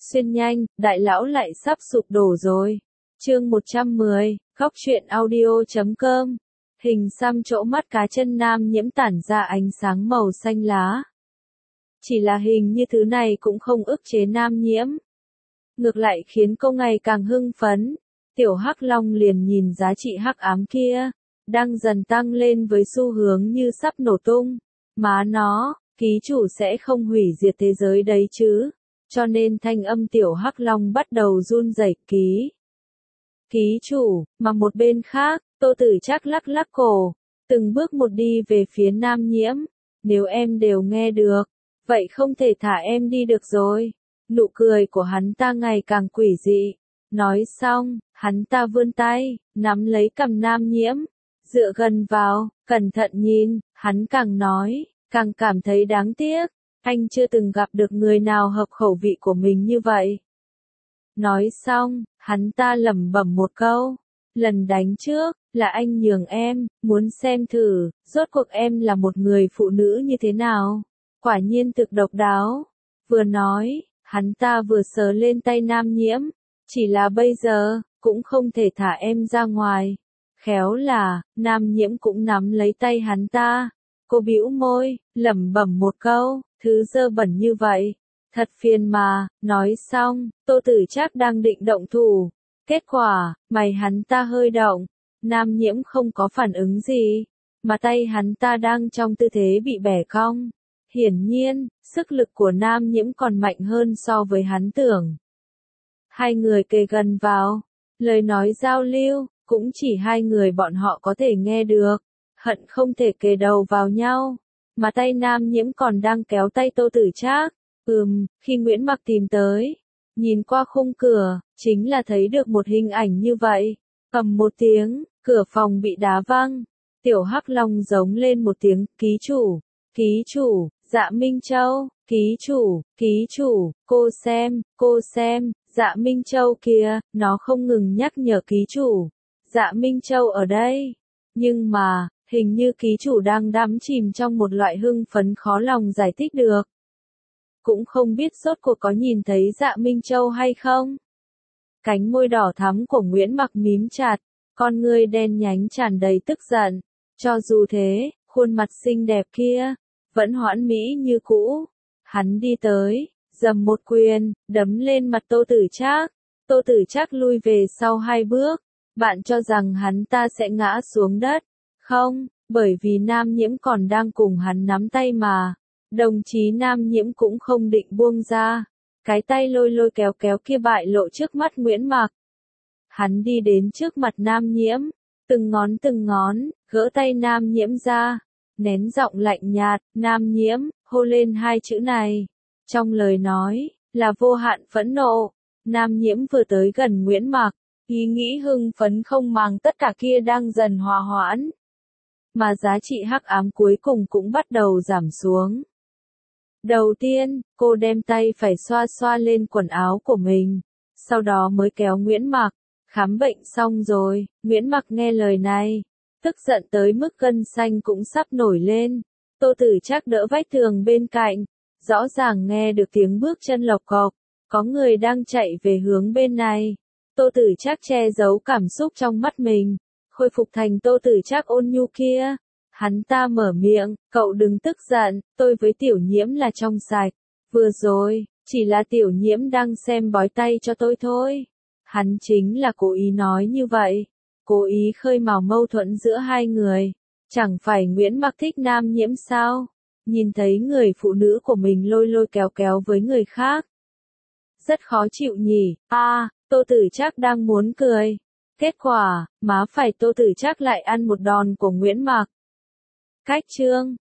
Xuyên nhanh, đại lão lại sắp sụp đổ rồi. Chương 110, Góc truyện audio.com. Hình xăm chỗ mắt cá chân Nam Nhiễm tản ra ánh sáng màu xanh lá. Chỉ là hình như thứ này cũng không ức chế Nam Nhiễm. Ngược lại khiến cô ngày càng hưng phấn. Tiểu Hắc Long liền nhìn giá trị hắc ám kia, đang dần tăng lên với xu hướng như sắp nổ tung. Má nó, ký chủ sẽ không hủy diệt thế giới đấy chứ. Cho nên thanh âm Tiểu Hắc Long bắt đầu run rẩy. Ký chủ, mà một bên khác, Tô Tử Trác lắc lắc cổ, từng bước một đi về phía Nam Nhiễm. Nếu em đều nghe được, vậy không thể thả em đi được rồi. Nụ cười của hắn ta ngày càng quỷ dị. Nói xong, hắn ta vươn tay, nắm lấy cằm Nam Nhiễm, dựa gần vào, cẩn thận nhìn, hắn càng nói, càng cảm thấy đáng tiếc. Anh chưa từng gặp được người nào hợp khẩu vị của mình như vậy. Nói xong, hắn ta lẩm bẩm một câu. Lần đánh trước, là anh nhường em, muốn xem thử, rốt cuộc em là một người phụ nữ như thế nào. Quả nhiên thực độc đáo. Vừa nói, hắn ta vừa sờ lên tay Nam Nhiễm. Chỉ là bây giờ, cũng không thể thả em ra ngoài. Khéo là, Nam Nhiễm cũng nắm lấy tay hắn ta. Cô bĩu môi, lẩm bẩm một câu, thứ dơ bẩn như vậy. Thật phiền mà, nói xong, Tô Tử Trác đang định động thủ. Kết quả, mày hắn ta hơi động, Nam Nhiễm không có phản ứng gì, mà tay hắn ta đang trong tư thế bị bẻ cong. Hiển nhiên, sức lực của Nam Nhiễm còn mạnh hơn so với hắn tưởng. Hai người kề gần vào, lời nói giao lưu, cũng chỉ hai người bọn họ có thể nghe được, hận không thể kề đầu vào nhau, mà tay Nam Nhiễm còn đang kéo tay Tô Tử Trác. Khi Nguyễn Mặc tìm tới, nhìn qua khung cửa, chính là thấy được một hình ảnh như vậy. Ầm một tiếng, cửa phòng bị đá văng. Tiểu Hắc Long giống lên một tiếng, ký chủ, Dạ Minh Châu, ký chủ, cô xem, Dạ Minh Châu kìa, nó không ngừng nhắc nhở ký chủ. Dạ Minh Châu ở đây. Nhưng mà, hình như ký chủ đang đắm chìm trong một loại hưng phấn khó lòng giải thích được. Cũng không biết rốt cuộc có nhìn thấy Dạ Minh Châu hay không. Cánh môi đỏ thắm của Nguyễn Mặc mím chặt, con ngươi đen nhánh tràn đầy tức giận. Cho dù thế, khuôn mặt xinh đẹp kia, vẫn hoãn mỹ như cũ. Hắn đi tới, giầm một quyền, đấm lên mặt Tô Tử Trác. Tô Tử Trác lui về sau hai bước. Bạn cho rằng hắn ta sẽ ngã xuống đất. Không, bởi vì Nam Nhiễm còn đang cùng hắn nắm tay mà. Đồng chí Nam Nhiễm cũng không định buông ra. Cái tay lôi kéo kia bại lộ trước mắt Nguyễn Mặc. Hắn đi đến trước mặt Nam Nhiễm, từng ngón, gỡ tay Nam Nhiễm ra, nén giọng lạnh nhạt, Nam Nhiễm, hô lên hai chữ này. Trong lời nói, là vô hạn phẫn nộ. Nam Nhiễm vừa tới gần Nguyễn Mặc, ý nghĩ hưng phấn không màng tất cả kia đang dần hòa hoãn. Mà giá trị hắc ám cuối cùng cũng bắt đầu giảm xuống. Đầu tiên, cô đem tay phải xoa lên quần áo của mình, sau đó mới kéo Nguyễn Mặc. Khám bệnh xong rồi, Nguyễn Mặc nghe lời này, tức giận tới mức gân xanh cũng sắp nổi lên. Tô Tử Trác đỡ vách tường bên cạnh, rõ ràng nghe được tiếng bước chân lộc cộc, có người đang chạy về hướng bên này. Tô Tử Trác che giấu cảm xúc trong mắt mình, khôi phục thành Tô Tử Trác ôn nhu kia. Hắn ta mở miệng, cậu đừng tức giận, tôi với Tiểu Nhiễm là trong sạch. Vừa rồi, chỉ là Tiểu Nhiễm đang xem bói tay cho tôi thôi. Hắn chính là cố ý nói như vậy, cố ý khơi mào mâu thuẫn giữa hai người. Chẳng phải Nguyễn Mặc thích Nam Nhiễm sao? Nhìn thấy người phụ nữ của mình lôi kéo với người khác. Rất khó chịu nhỉ, Tô Tử Trác đang muốn cười. Kết quả, má phải Tô Tử Trác lại ăn một đòn của Nguyễn Mặc. Cách chương